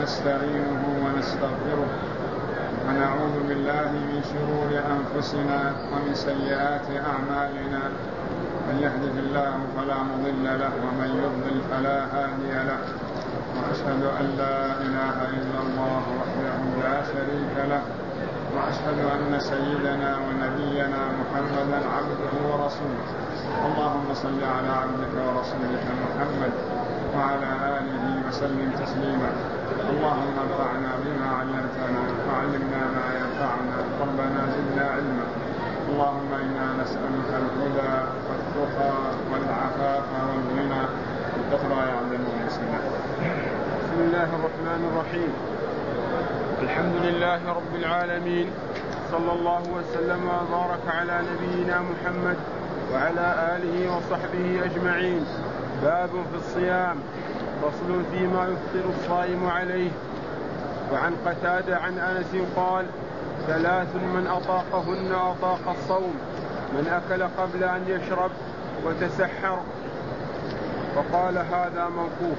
ونستعينه ونستغفره ونعوذ بالله من شرور أنفسنا ومن سيئات أعمالنا، من يهده الله فلا مضل له ومن يضلل فلا هادي له، وأشهد أن لا إله إلا الله وحده لا شريك له، وأشهد أن سيدنا ونبينا محمدا عبده ورسوله. اللهم صل على عبدك ورسولك محمد وعلى آله وسلم تسليما. اللهم انفعنا بما علمتنا وعلمنا ما ينفعنا، ربنا زدنا علما. اللهم إنا نسألك الهدى والتقى والعفاف والغنى. اقرأ يا عبد المحسنين. بسم الله الرحمن الرحيم. الحمد لله رب العالمين، صلى الله وسلم وبارك على نبينا محمد وعلى آله وصحبه أجمعين. باب في الصيام، فصل فيما يفطر الصائم عليه. وعن قتادة عن أنس قال: 3 من أطاقهن أطاق الصوم: من أكل قبل أن يشرب، وتسحر. وقال هذا موقوف.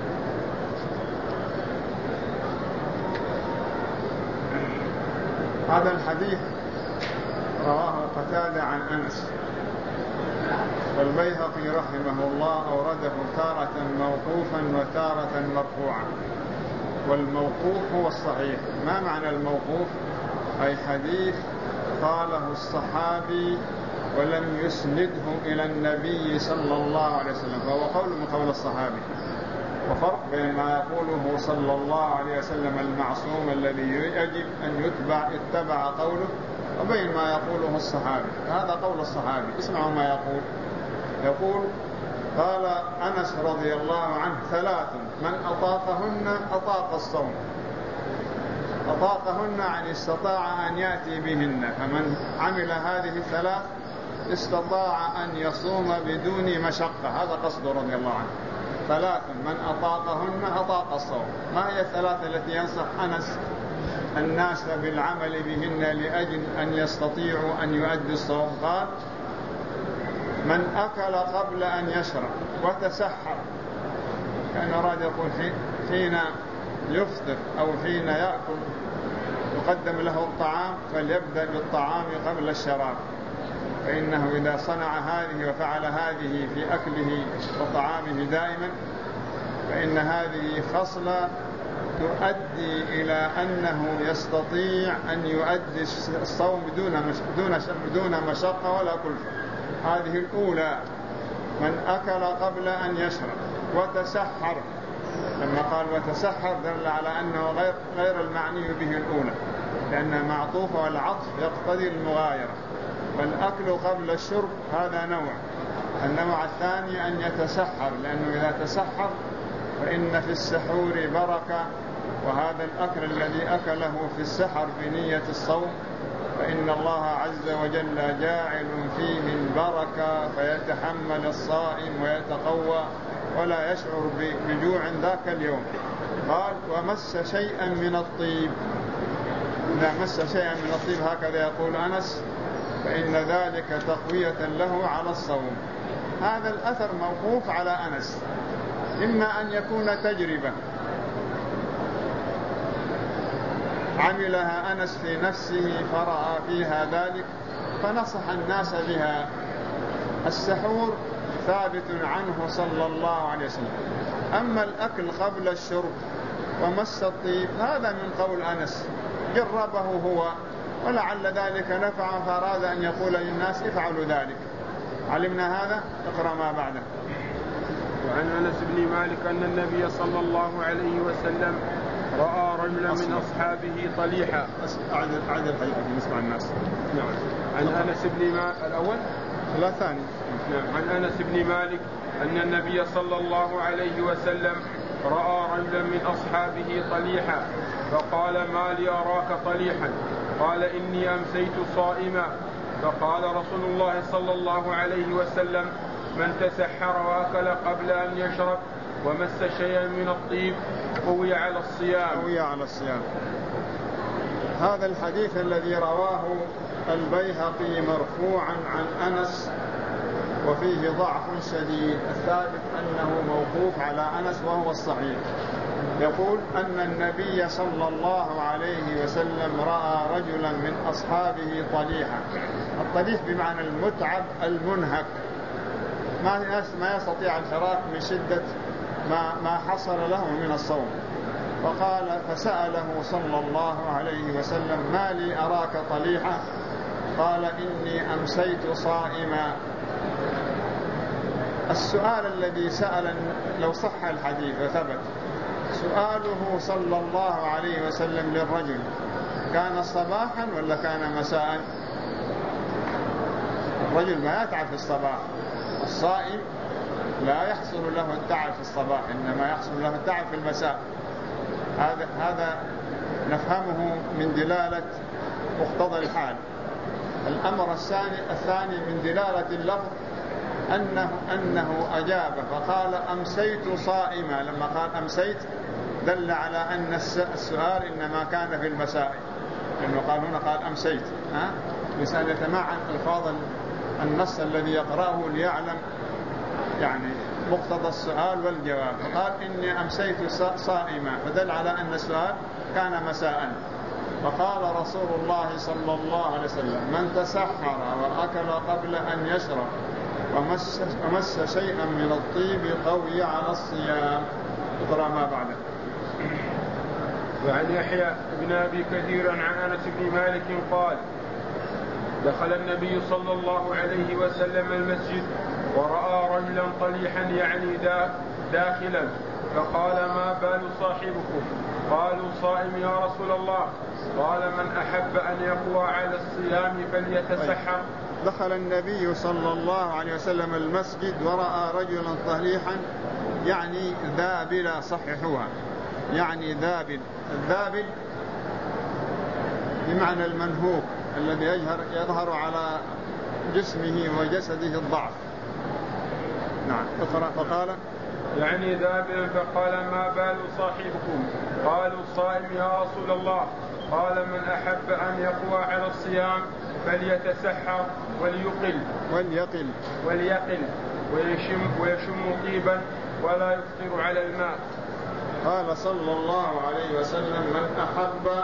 هذا الحديث رواه قتادة عن أنس، والبيهقي رحمه الله أورده تارة موقوفا وتارة مرفوعا. والموقوف هو الصحيح. ما معنى الموقوف؟ أي حديث قاله الصحابي ولم يسنده إلى النبي صلى الله عليه وسلم، فهو قول من قول الصحابي. وفرق بين ما يقوله صلى الله عليه وسلم المعصوم الذي يجب أن يتبع قوله، وبين ما يقوله الصحابي. هذا قول الصحابي. اسمعوا ما يقول قال أنس رضي الله عنه: 3 من أطاقهن أطاق الصوم. أطاقهن يعني استطاع أن يأتي بهن، فمن عمل هذه 3 استطاع أن يصوم بدون مشقة. هذا قصده رضي الله عنه. 3 من أطاقهن أطاق الصوم. ما هي 3 التي ينصح أنس الناس بالعمل بهن لأجل أن يستطيعوا أن يؤدوا الصوم؟ قال: من أكل قبل أن يشرب، وتسحر. كان أراد يقول حين يفطر أو حين يأكل يقدم له الطعام فليبدأ بالطعام قبل الشراب، فإنه إذا صنع هذه وفعل هذه في أكله وطعامه دائما فإن هذه خصلة تؤدي إلى أنه يستطيع أن يؤدي الصوم دون مشقة ولا كلفة. هذه الأولى: من أكل قبل أن يشرب. وتسحر، لما قال وتسحر دل على أنه غير المعني به الأولى، لأنها معطوفة والعطف يقتضي المغايرة. والأكل قبل الشرب هذا نوع. النوع الثاني أن يتسحر، لأنه إذا تسحر فإن في السحور بركة، وهذا الأكل الذي أكله في السحر بنية الصوم فإن الله عز وجل جاعل فيه البركة، فيتحمل الصائم ويتقوى ولا يشعر بجوع ذاك اليوم. قال: ومس شيئا من الطيب. إذا مس شيئا من الطيب، هكذا يقول أنس، فإن ذلك تقوية له على الصوم. هذا الأثر موقوف على أنس، إما أن يكون تجربة عملها أنس في نفسه فرأى فيها ذلك فنصح الناس بها. السحور ثابت عنه صلى الله عليه وسلم. أما الأكل قبل الشرب ومس الطيب هذا من قول أنس، جربه هو ولعل ذلك نفع فأراد أن يقول للناس افعلوا ذلك. علمنا هذا. اقرأ ما بعده. وعن أنس بن مالك أن النبي صلى الله عليه وسلم رأى رجلا من أصحابه طليحا. أعد الحديث نسمع الناس. نعم. عن أنس بن مالك الأول لا ثاني. نعم. عن أنس بن مالك أن النبي صلى الله عليه وسلم رأى رجلا من أصحابه طليحا، فقال: ما لي أراك طليحا؟ قال: إني أمسيت صائما. فقال رسول الله صلى الله عليه وسلم: من تسحر وأكل قبل أن يشرب ومس شيئا من الطيب قوي على الصيام. هذا الحديث الذي رواه البيهقي مرفوعا عن أنس وفيه ضعف شديد. الثابت أنه موقوف على أنس وهو الصحيح. يقول أن النبي صلى الله عليه وسلم رأى رجلا من أصحابه طليحا. الطليح بمعنى المتعب المنهك، ما يستطيع الحراك من شدة ما حصل له من الصوم. فسأله صلى الله عليه وسلم: ما لي أراك طليحا؟ قال: إني أمسيت صائما. السؤال الذي سأل، لو صح الحديث وثبت، سؤاله صلى الله عليه وسلم للرجل كان صباحا ولا كان مساء؟ الرجل ما يتعب في الصباح، الصائم لا يحصل له التعب في الصباح، إنما يحصل له التعب في المساء. هذا نفهمه من دلالة مقتضى الحال. الأمر الثاني من دلالة اللفظ أنه أجاب فقال: أمسيت صائما. لما قال أمسيت دل على أن السؤال إنما كان في المساء، لأنه قال هنا قال أمسيت. الإنسان يتمعن ألفاظ النص الذي يقرأه ليعلم يعني مقتضى السؤال والجواب. فقال: إني أمسيت صائما، فدل على أن السؤال كان مساء. فقال رسول الله صلى الله عليه وسلم: من تسحر وأكل قبل أن يشرب ومس شيئا من الطيب قوي على الصيام. اقرأ ما بعده. وعن يحيى بن أبي كثير عن أنس بن مالك قال: دخل النبي صلى الله عليه وسلم المسجد ورأى رجلا طليحا يعني داخلا، فقال: ما بال صاحبكم؟ قالوا: صائم يا رسول الله. قال: من أحب أن يقوى على الصيام فليتسحر. دخل النبي صلى الله عليه وسلم المسجد ورأى رجلا طليحا يعني ذابلا، صححوها، يعني ذابل. الذابل بمعنى المنهوك الذي يظهر على جسمه وجسده الضعف. نعم. فقال: يعني ذابلا. فقال: ما بال صاحبكم؟ قالوا: صائم يا رسول الله. قال: من أحب أن يقوى على الصيام فليتسحر وليقل ويشم طيبا ولا يفطر على الماء. قال صلى الله عليه وسلم: من أحب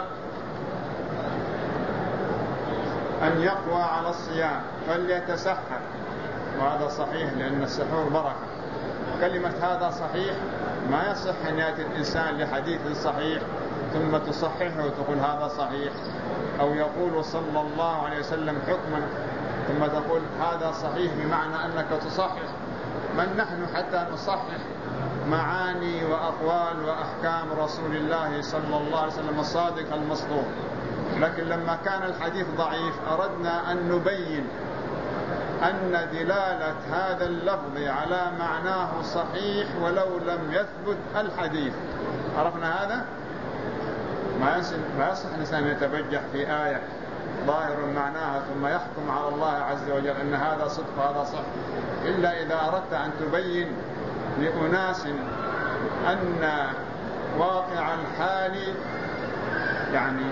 أن يقوى على الصيام فليتسحر. وهذا صحيح لأن السحور بركة. كلمة هذا صحيح ما يصح أن يأتي الإنسان لحديث صحيح ثم تصححه وتقول هذا صحيح، أو يقول صلى الله عليه وسلم حكما ثم تقول هذا صحيح بمعنى أنك تصحح. من نحن حتى نصحح معاني وأقوال وأحكام رسول الله صلى الله عليه وسلم الصادق المصدوق؟ لكن لما كان الحديث ضعيف أردنا أن نبين أن دلالة هذا اللفظ على معناه صحيح ولو لم يثبت الحديث. عرفنا هذا؟ ما يصح الإنسان يتبجح في آية ظاهر معناها ثم يحكم على الله عز وجل أن هذا صدق وهذا صح، إلا إذا أردت أن تبين لأناس أن واقع الحال يعني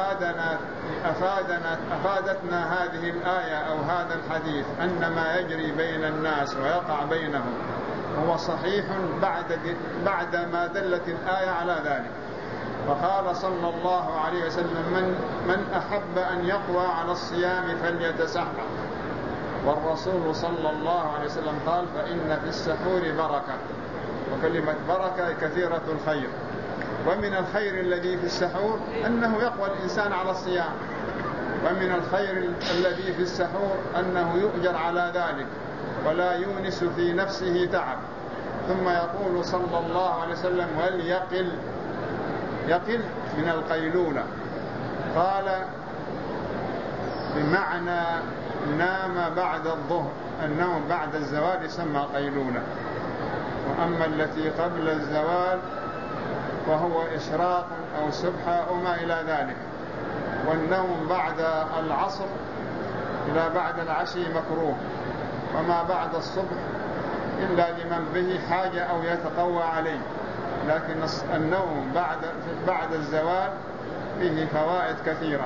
أفادتنا هذه الآية أو هذا الحديث أن ما يجري بين الناس ويقع بينهم هو صحيح بعد ما دلت الآية على ذلك. فقال صلى الله عليه وسلم: من أحب أن يقوى على الصيام فليتسحر. والرسول صلى الله عليه وسلم قال: فإن في السحور بركة. وكلمة بركة كثيرة الخير، ومن الخير الذي في السحور أنه يقوى الإنسان على الصيام، ومن الخير الذي في السحور أنه يؤجر على ذلك ولا يونس في نفسه تعب. ثم يقول صلى الله عليه وسلم: وليقل. يقل من القيلولة، قال بمعنى نام بعد الظهر. النوم بعد الزوال يسمى قيلولة، وأما التي قبل الزوال وهو إشراق أو سبحة أو ما إلى ذلك. والنوم بعد العصر إلى بعد العشي مكروه، وما بعد الصبح إلا لمن به حاجة أو يتقوى عليه. لكن النوم بعد الزوال فيه فوائد كثيرة.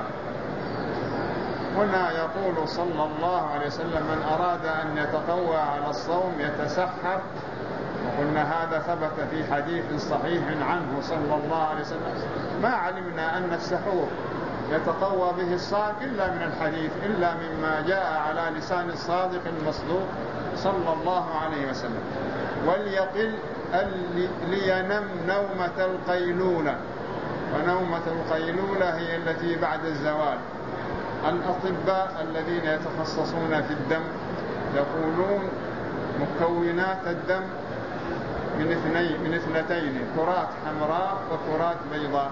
هنا يقول صلى الله عليه وسلم: من أراد أن يتقوى على الصوم يتسحر قلنا هذا ثبت في حديث صحيح عنه صلى الله عليه وسلم. ما علمنا أن السحور يتقوى به الصائم إلا من الحديث، إلا مما جاء على لسان الصادق المصدوق صلى الله عليه وسلم. وليقل لينم نومة القيلولة، ونومة القيلولة هي التي بعد الزوال. الأطباء الذين يتخصصون في الدم يقولون مكونات الدم من اثنتين، كرات حمراء وكرات بيضاء،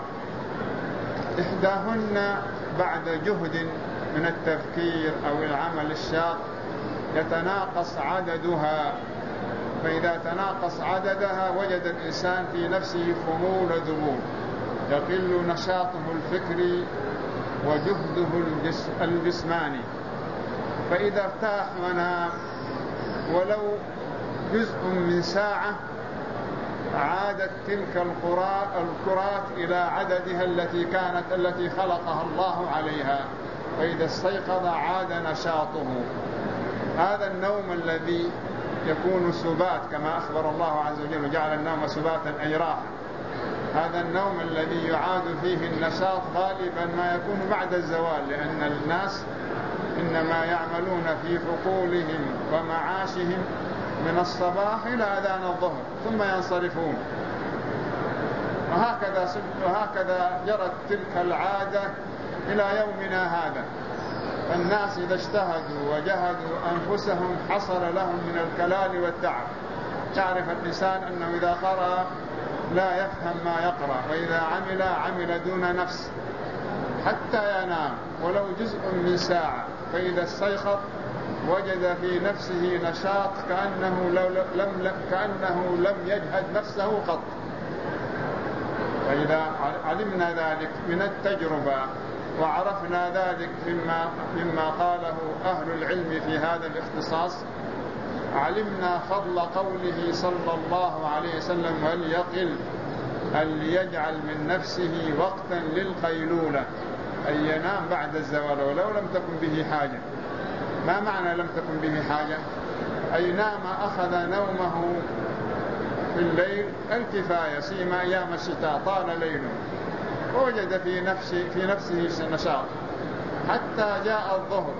إحداهن بعد جهد من التفكير أو العمل الشاق يتناقص عددها، فإذا تناقص عددها وجد الإنسان في نفسه خمول ذبول، يقل نشاطه الفكري وجهده الجسماني. فإذا ارتاح ونام ولو جزء من ساعة عادت تلك الكرات إلى عددها التي خلقها الله عليها، فإذا استيقظ عاد نشاطه. هذا النوم الذي يكون سبات كما أخبر الله عز وجل وجعل النوم سباتا أي راحة، هذا النوم الذي يعاد فيه النشاط غالبا ما يكون بعد الزوال، لأن الناس إنما يعملون في حقولهم ومعاشهم من الصباح إلى أذان الظهر ثم ينصرفون، وهكذا جرت تلك العادة إلى يومنا هذا. فالناس إذا اجتهدوا وجهدوا أنفسهم حصل لهم من الكلال والتعب. تعرف الإنسان أنه إذا قرأ لا يفهم ما يقرأ، وإذا عمل دون نفس حتى ينام ولو جزء من ساعة، فإذا استيقظ وجد في نفسه نشاط كأنه لم يجهد نفسه قط. فإذا علمنا ذلك من التجربة وعرفنا ذلك مما قاله أهل العلم في هذا الاختصاص، علمنا فضل قوله صلى الله عليه وسلم وليقل، أن يجعل من نفسه وقتا للقيلولة، أن ينام بعد الزوال ولو لم تكن به حاجة. ما معنى لم تكن به حاجة؟ أي نام أخذ نومه في الليل الكفاية، سيما أيام الشتاء طال ليله، ووجد في نفسه نشاط حتى جاء الظهر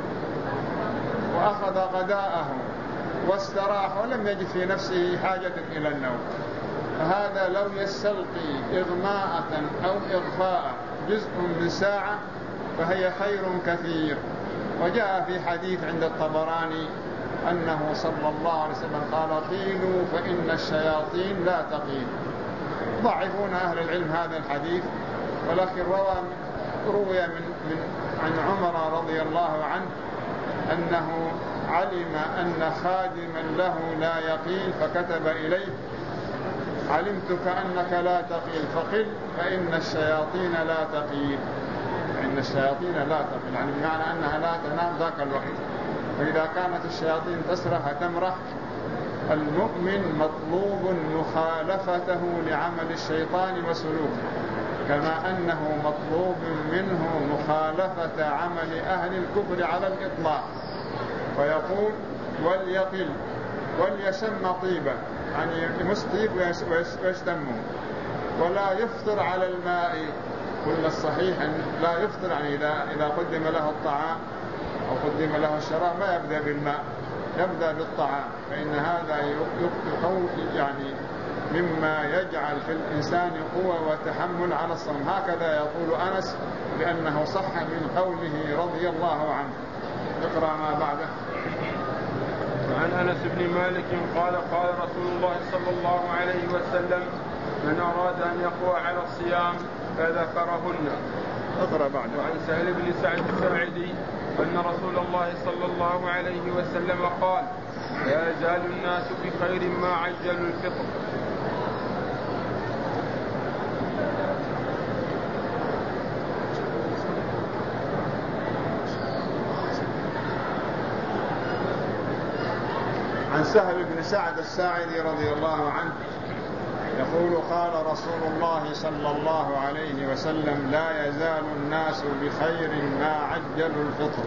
وأخذ غداءه واستراح ولم يجد في نفسه حاجة إلى النوم. فهذا لو يستلقي إغماءة أو إغفاء جزء من ساعة فهي خير كثير. وجاء في حديث عند الطبراني أنه صلى الله عليه وسلم قال قيلوا فإن الشياطين لا تقيل. ضعفون أهل العلم هذا الحديث، ولكن روي عن عمر رضي الله عنه أنه علم أن خادما له لا يقيل فكتب إليه علمتك أنك لا تقيل فقل فإن الشياطين لا تقيل. فإن الشياطين لا تقيل يعني بمعنى أنها لا تنام ذاك الوقت. فإذا كانت الشياطين تسرح تمرح، المؤمن مطلوب مخالفته لعمل الشيطان وسلوكه، كما أنه مطلوب منه مخالفة عمل أهل الكفر على الإطلاق. ويقول وليقل وليشم طيبا، يعني يمسطيب ويشتمه، ولا يفطر على الماء. قلنا الصحيح أن لا يفطر، يعني إذا قدم له الطعام أو قدم له الشراب ما يبدأ بالماء، يبدأ بالطعام، فإن هذا يعني مما يجعل في الإنسان قوة وتحمل على الصوم. هكذا يقول أنس لأنه صح من قوله رضي الله عنه. اقرأ ما بعده. عن أنس بن مالك قال قال رسول الله صلى الله عليه وسلم من أراد أن يقوى على الصيام فذكرهن. اقرأ بعده. وعن سهل بن سعد الساعدي أن رسول الله صلى الله عليه وسلم قال لا يزال الناس بخير ما عجلوا الفطر. عن سهل بن سعد الساعدي رضي الله عنه يقول قال رسول الله صلى الله عليه وسلم لا يزال الناس بخير ما عجلوا الفطر.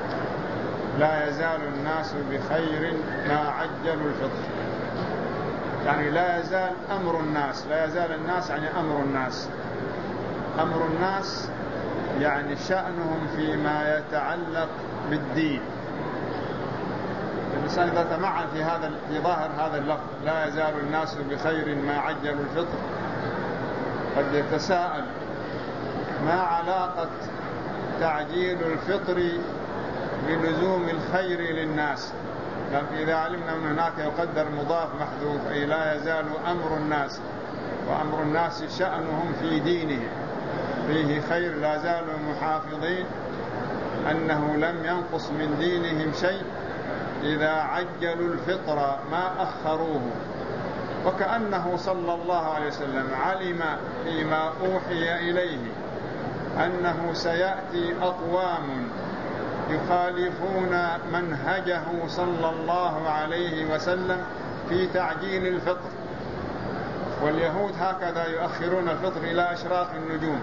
لا يزال الناس بخير ما عجلوا الفطر. يعني لا يزال أمر الناس، لا يزال الناس يعني أمر الناس. أمر الناس يعني شأنهم فيما يتعلق بالدين. الإنسان إذا تمعن في ظاهر هذا اللفظ لا يزال الناس بخير ما عجلوا الفطر، قد يتساءل ما علاقة تعجيل الفطر بلزوم الخير للناس؟ لكن إذا علمنا من هناك يقدر مضاف محذوف، أي لا يزال أمر الناس، وأمر الناس شأنهم في دينهم فيه خير، لا زالوا محافظين أنه لم ينقص من دينهم شيء إذا عجلوا الفطر ما أخروه. وكأنه صلى الله عليه وسلم علم فيما أوحي إليه أنه سيأتي أقوام يخالفون منهجه صلى الله عليه وسلم في تعجيل الفطر، واليهود هكذا يؤخرون الفطر إلى أشراق النجوم.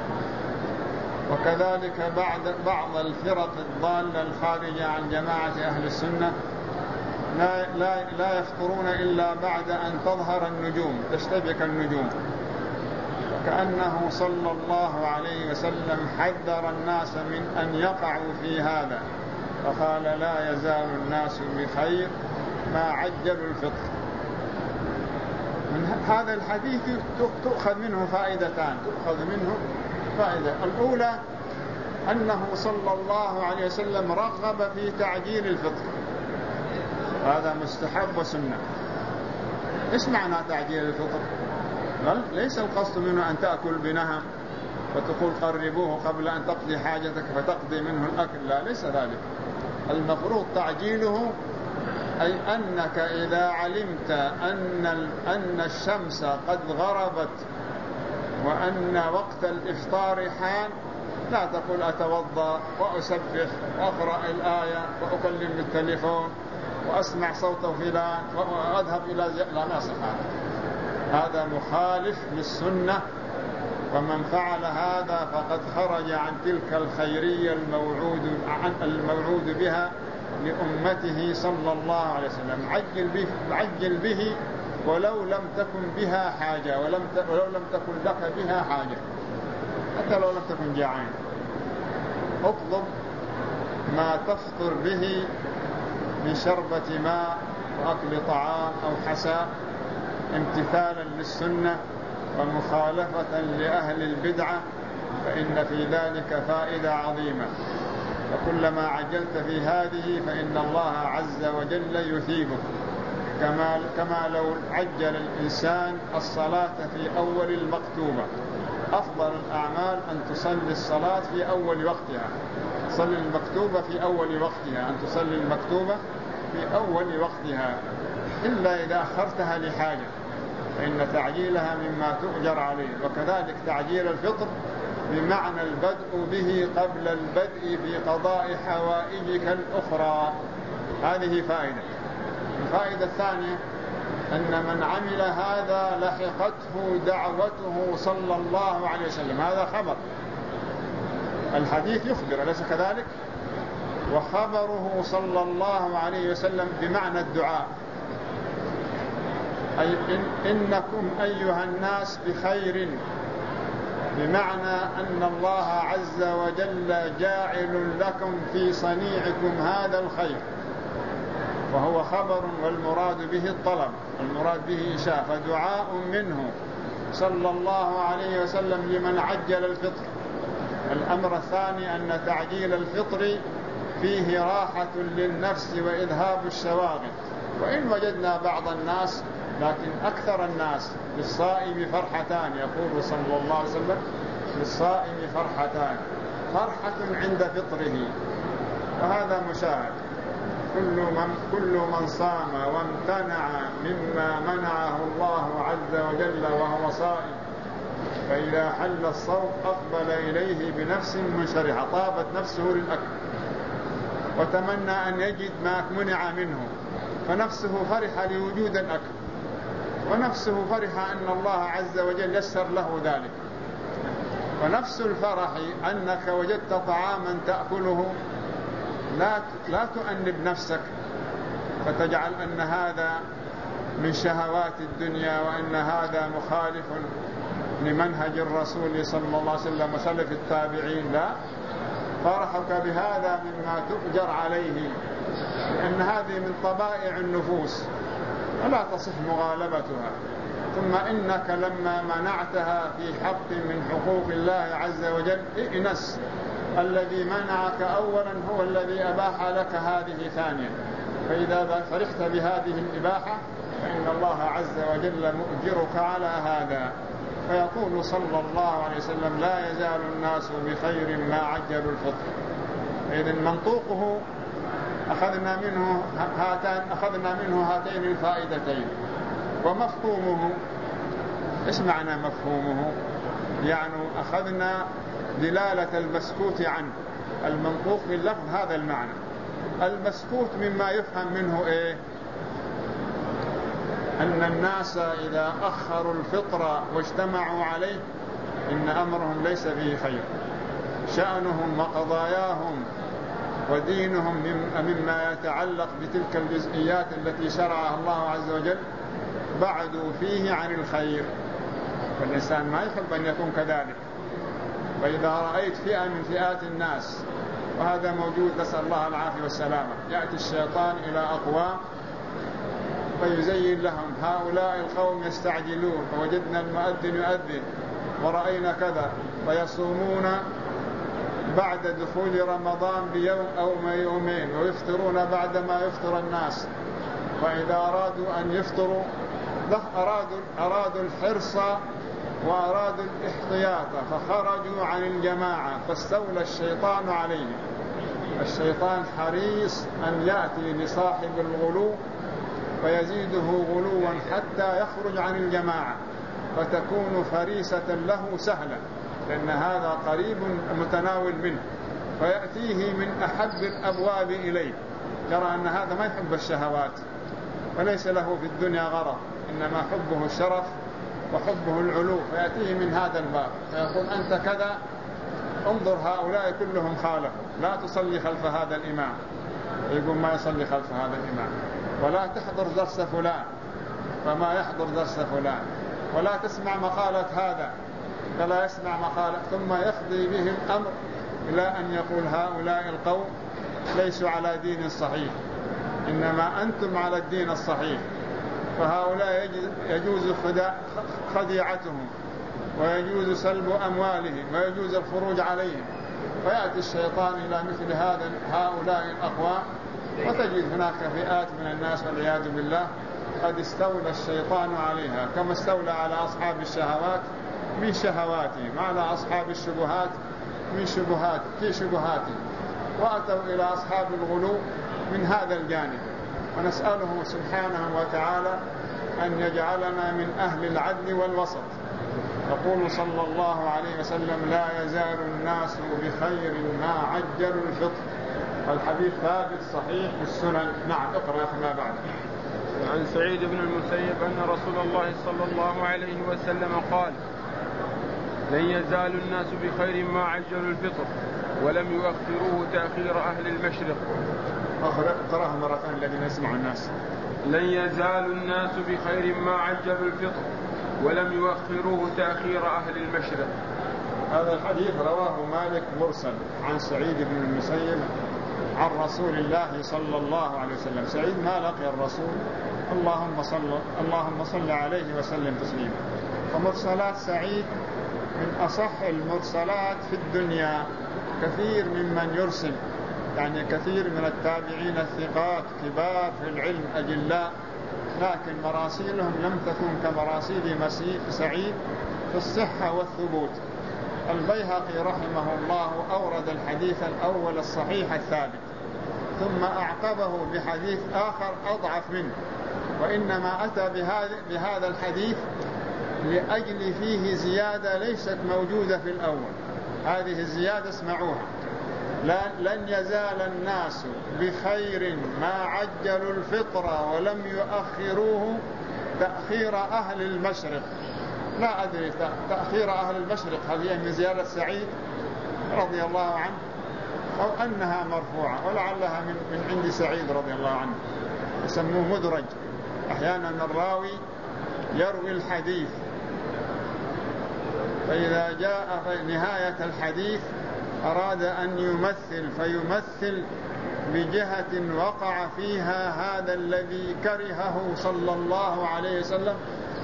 وكذلك بعض الفرق الضالة الخارجة عن جماعة أهل السنة لا يفطرون إلا بعد أن تظهر النجوم، تشتبك النجوم. كأنه صلى الله عليه وسلم حذر الناس من أن يقعوا في هذا، فقال لا يزال الناس بخير ما عجلوا الفطر. من هذا الحديث تؤخذ منه فائدتان، فائدة الأولى أنه صلى الله عليه وسلم رغب في تعجيل الفطر، هذا مستحب وسنة. إيش معنى تعجيل الفطر؟ ليس القصد منه أن تأكل بنهم وتقول قربوه قبل أن تقضي حاجتك فتقضي منه الأكل، لا، ليس ذلك. المفروض تعجيله أي أنك إذا علمت أن الشمس قد غربت وأن وقت الإفطار حان، لا تقول أتوضأ وأسبح وأقرأ الآية وأكلم بالتليفون وأسمع صوت فلان وأذهب إلى لا ناصح. هذا مخالف للسنة، ومن فعل هذا فقد خرج عن تلك الخيرية الموعود بها لأمته صلى الله عليه وسلم. عجل به ولو لم تكن بها حاجة، ولو لم تكن لك بها حاجة، حتى لو لم تكن جعان. اطلب ما تفطر به من شربة ماء وأكل طعام أو حساء امتثالا للسنة ومخالفة لأهل البدعة، فإن في ذلك فائدة عظيمة. وكلما عجلت في هذه فإن الله عز وجل يثيبك، كما لو عجل الإنسان الصلاة في أول المكتوبة. أفضل الأعمال أن تصلي الصلاة في أول وقتها، تصلي المكتوبة في أول وقتها، أن تصلي المكتوبة في أول وقتها، إلا إذا أخرتها لحاجة فإن تعجيلها مما تؤجر عليه. وكذلك تعجيل الفطر بمعنى البدء به قبل البدء في قضاء حوائجك الأخرى. هذه فائدة. الفائدة الثانية أن من عمل هذا لحقته دعوته صلى الله عليه وسلم. هذا خبر، الحديث يخبر، أليس كذلك؟ وخبره صلى الله عليه وسلم بمعنى الدعاء، أي إنكم أيها الناس بخير، بمعنى أن الله عز وجل جاعل لكم في صنيعكم هذا الخير، وهو خبر، والمراد به الطلب، المراد به إشاء. فدعاء منه صلى الله عليه وسلم لمن عجل الفطر. الأمر الثاني أن تعجيل الفطر فيه راحة للنفس وإذهاب الشواغل. وإن وجدنا بعض الناس، لكن أكثر الناس للصائم فرحتان، يقول صلى الله عليه وسلم للصائم فرحتان، فرحة عند فطره، وهذا مشاهد. كل من صام وامتنع مما منعه الله عز وجل وهو صائم، فإذا حل الصوم أقبل إليه بنفس منشرحة، طابت نفسه للأكل وتمنى أن يجد ما منع منه، فنفسه فرح لوجود الأكل، ونفسه فرح أن الله عز وجل يسر له ذلك. ونفس الفرح أنك وجدت طعاما تأكله، لا تؤنب نفسك فتجعل أن هذا من شهوات الدنيا وأن هذا مخالف لمنهج الرسول صلى الله عليه وسلم وسلف التابعين، لا، فرحك بهذا مما تؤجر عليه، لأن هذه من طبائع النفوس ولا تصح مغالبتها. ثم إنك لما منعتها في حق من حقوق الله عز وجل ائنس، الذي منعك أولا هو الذي أباح لك هذه ثانيا، فإذا فرحت بهذه الإباحة فإن الله عز وجل مؤجرك على هذا. فيقول صلى الله عليه وسلم: لا يزال الناس بخير ما عجلوا الفطر. إذن منطوقه أخذنا منه هاتين الفائدتين. ومفهومه، إيش معنى مفهومه؟ يعني أخذنا دلالة المسكوت عنه. المنطوق باللفظ هذا المعنى، المسكوت مما يفهم منه إيه؟ أن الناس إذا أخروا الفطر واجتمعوا عليه إن أمرهم ليس فيه خير، شأنهم وقضاياهم ودينهم مما يتعلق بتلك الجزئيات التي شرعها الله عز وجل بعدوا فيه عن الخير، فالإنسان ما يحب أن يكون كذلك. فإذا رأيت فئة من فئات الناس، وهذا موجود نسأل الله العافية والسلامة، يأتي الشيطان إلى أقوام فيزين لهم: هؤلاء القوم يستعجلون، فوجدنا المؤذن يؤذن ورأينا كذا، ويصومون بعد دخول رمضان بيوم أو يومين، ويفطرون بعدما يفطر الناس. وإذا أرادوا أن يفطروا أرادوا الحرص وأرادوا الاحتياط فخرجوا عن الجماعة، فاستولى الشيطان عليهم. الشيطان حريص أن يأتي لصاحب الغلو فيزيده غلوا حتى يخرج عن الجماعة، فتكون فريسة له سهلة، لأن هذا قريب متناول منه، فيأتيه من أحب الأبواب إليه. يرى أن هذا ما يحب الشهوات وليس له في الدنيا غرض، إنما حبه الشرف وحبه العلو، فيأتيه من هذا الباب فيقول: أنت كذا، انظر هؤلاء كلهم خالفوا، لا تصلي خلف هذا الإمام، يقول ما يصلي خلف هذا الإمام، ولا تحضر درس فلان فما يحضر درس فلان، ولا تسمع مقالة هذا فلا يسمع مقالة، ثم يقضي به الأمر إلى أن يقول: هؤلاء القوم ليسوا على دين صحيح، إنما أنتم على الدين الصحيح، فهؤلاء يجوز خديعتهم ويجوز سلب أموالهم ويجوز الخروج عليهم. فيأتي الشيطان إلى مثل هؤلاء الأقوام، وتجد هناك فئات من الناس والعياذ بالله قد استولى الشيطان عليها، كما استولى على أصحاب الشهوات من شهواتهم، وعلى أصحاب الشبهات من شبهاتهم، وأتوا إلى أصحاب الغلو من هذا الجانب. ونسأله سبحانه وتعالى أن يجعلنا من أهل العدل والوسط. يقول صلى الله عليه وسلم: لا يزال الناس بخير ما عجلوا الفطر. الحديث ثابت صحيح في السنن. نعم، اقرأ ما بعد. عن سعيد بن المسيب أن رسول الله صلى الله عليه وسلم قال: لن يزال الناس بخير ما عجلوا الفطر ولم يؤخروه تأخير أهل المشرق. اقرأها مرة ثانية الذين يسمعوا الناس. لن يزال الناس بخير ما عجلوا الفطر ولم يؤخروه تأخير أهل المشرق. هذا الحديث رواه مالك مرسل عن سعيد بن المسيب عن رسول الله صلى الله عليه وسلم. سعيد ما لقي الرسول، اللهم صل عليه وسلم تسليما. ومرسلات سعيد من أصح المرسلات في الدنيا. كثير ممن يرسل، يعني كثير من التابعين الثقات كبار في العلم أجلاء، لكن مراسيلهم لم تكن كمراسيل سعيد في الصحة والثبوت. البيهقي رحمه الله أورد الحديث الأول الصحيح الثابت، ثم أعقبه بحديث آخر أضعف منه، وإنما أتى بهذا الحديث لأجل فيه زيادة ليست موجودة في الأول. هذه الزيادة اسمعوها: لن يزال الناس بخير ما عجلوا الفطر ولم يؤخروه تأخير أهل المشرق. لا أدري تأخير أهل المشرق هل هي من زيادة سعيد رضي الله عنه أو أنها مرفوعة، ولعلها من عند سعيد رضي الله عنه، يسموه مدرج. أحيانا الراوي يروي الحديث، فإذا جاء في نهاية الحديث أراد أن يمثل فيمثل بجهة وقع فيها هذا الذي كرهه صلى الله عليه وسلم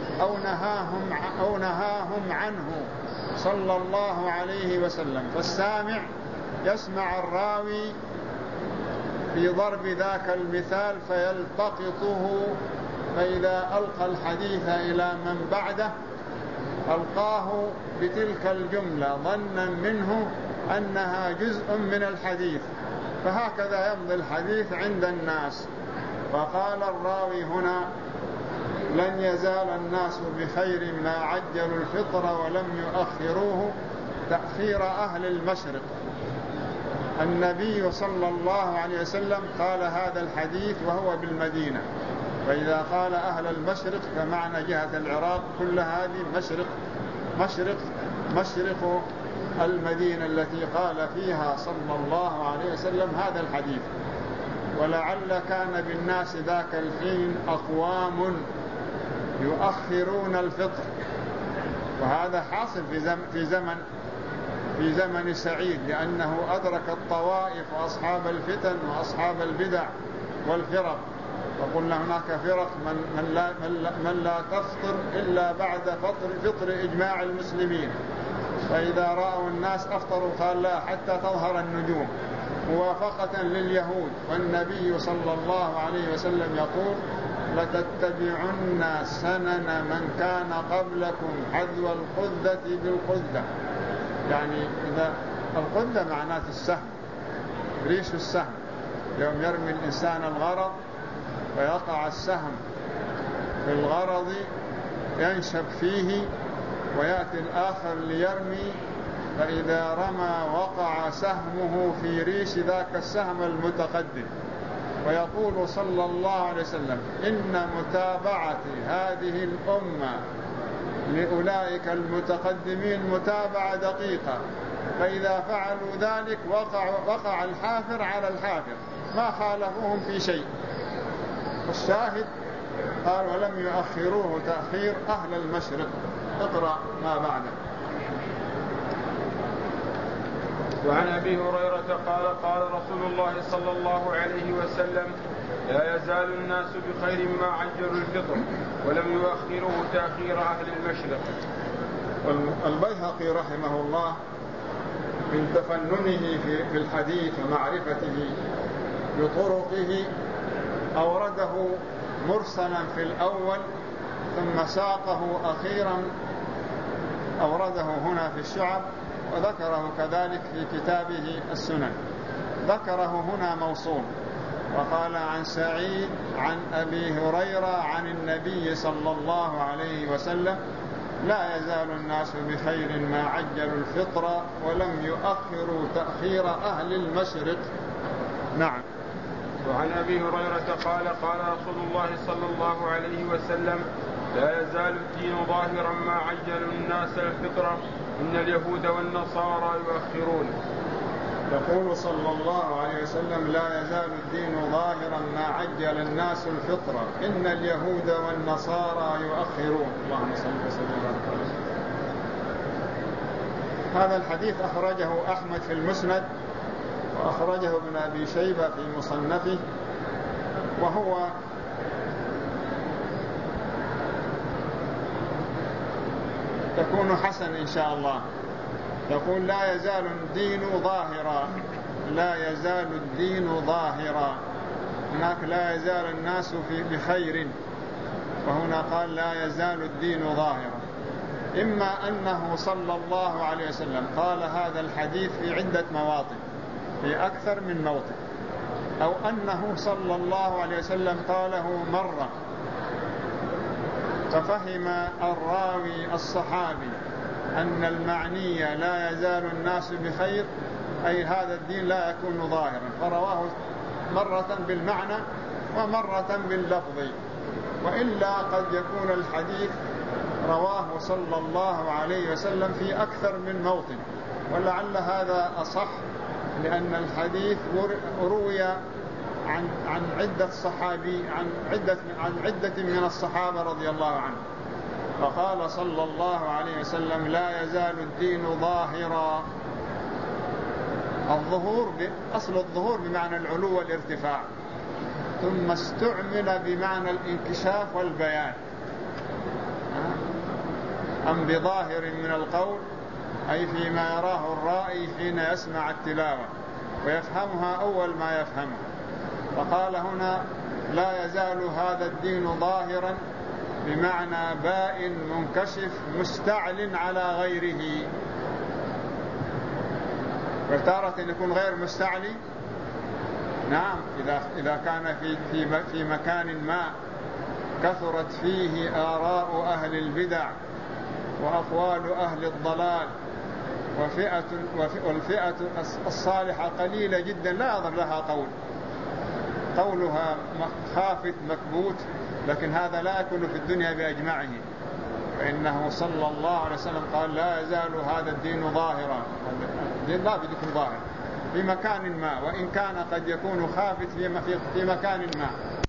أو نهاهم عنه صلى الله عليه وسلم. فالسامع يسمع الراوي في ضرب ذاك المثال فيلتقطه، فإذا ألقى الحديث إلى من بعده ألقاه بتلك الجملة ظنا منه أنها جزء من الحديث، فهكذا يمضي الحديث عند الناس. فقال الراوي هنا: لن يزال الناس بخير ما عجلوا الفطر ولم يؤخروه تأخير أهل المشرق. النبي صلى الله عليه وسلم قال هذا الحديث وهو بالمدينة، فإذا قال أهل المشرق فمعنى جهة العراق كل هذه مشرق المدينة التي قال فيها صلى الله عليه وسلم هذا الحديث. ولعل كان بالناس ذاك الحين أقوام يؤخرون الفطر، وهذا حاصل في زمن سعيد، لأنه أدرك الطوائف وأصحاب الفتن وأصحاب البدع والفرق، وقلنا هناك فرق من لا تفطر إلا بعد فطر إجماع المسلمين، فإذا رأوا الناس أفطروا قال لا حتى تظهر النجوم، موافقة لليهود. والنبي صلى الله عليه وسلم يقول: لتتبعن سنن من كان قبلكم حذو القذة بالقذة. يعني إذا القذة معناه السهم، ريش السهم، يوم يرمي الإنسان الغرض ويقع السهم في الغرض ينشب فيه ويأتي الآخر ليرمي، فإذا رمى وقع سهمه في ريش ذاك السهم المتقدم. ويقول صلى الله عليه وسلم: إن متابعة هذه الأمة لأولئك المتقدمين متابعة دقيقة، فإذا فعلوا ذلك وقع الحافر على الحافر، ما خالفوهم في شيء. الشاهد قال: ولم يؤخروه تأخير أهل المشرق. اقرأ ما بعده. وعن أبي هريرة قال: قال رسول الله صلى الله عليه وسلم: لا يزال الناس بخير ما عجلوا الفطر ولم يؤخروه تأخير أهل المشرق. البيهقي رحمه الله من تفننه في الحديث ومعرفته بطرقه أورده مرسلا في الأول ثم ساقه أخيرا، أورده هنا في الشعب، وذكره كذلك في كتابه السنن. ذكره هنا موصول، وقال: عن سعيد عن أبي هريرة عن النبي صلى الله عليه وسلم: لا يزال الناس بخير ما عجلوا الفطر ولم يؤخروا تأخير أهل المشرق. نعم. وعن أبي هريرة قال: قال رسول الله صلى الله عليه وسلم: لا يزال الدين ظاهرا ما عجلوا الناس الفطرة إن اليهود والنصارى يؤخرون. يقول صلى الله عليه وسلم: لا يزال الدين ظاهرا ما عجل الناس الفطرة إن اليهود والنصارى يؤخرون. اللهم صل وسلم على رسول الله. هذا الحديث أخرجه أحمد في المسند، وأخرجه ابن أبي شيبة في مصنفه، وهو تكون حسن إن شاء الله. يقول: لا يزال الدين ظاهرا، لا يزال الدين ظاهرا. هناك لا يزال الناس بخير، وهنا قال لا يزال الدين ظاهرا. إما أنه صلى الله عليه وسلم قال هذا الحديث في عدة مواطن في أكثر من موطن، أو أنه صلى الله عليه وسلم قاله مرة ففهم الراوي الصحابي أن المعني لا يزال الناس بخير أي هذا الدين لا يكون ظاهرا، فرواه مرة بالمعنى ومرة باللفظ. وإلا قد يكون الحديث رواه صلى الله عليه وسلم في أكثر من موطن، ولعل هذا أصح، لأن الحديث روي عن عدة صحابي عن عدة من الصحابة رضي الله عنهم، فقال صلى الله عليه وسلم: لا يزال الدين ظاهرا. الظهور أصل الظهور بمعنى العلو والارتفاع، ثم استعمل بمعنى الانكشاف والبيان. أم بظاهر من القول، أي فيما يراه الرائي حين يسمع التلاوة ويفهمها أول ما يفهمها. فقال هنا: لا يزال هذا الدين ظاهرا بمعنى بائن منكشف مستعل على غيره. وتارة يكون غير مستعلي، نعم، إذا كان في مكان ما كثرت فيه آراء أهل البدع وأقوال أهل الضلال والفئة الصالحة قليلة جدا لا يظهر لها قولها خافت مكبوت، لكن هذا لا يكون في الدنيا بأجمعه، فإنه صلى الله عليه وسلم قال: لا يزال هذا الدين ظاهرا. الدين لا بد يكون ظاهر في مكان ما، وإن كان قد يكون خافت في مكان ما.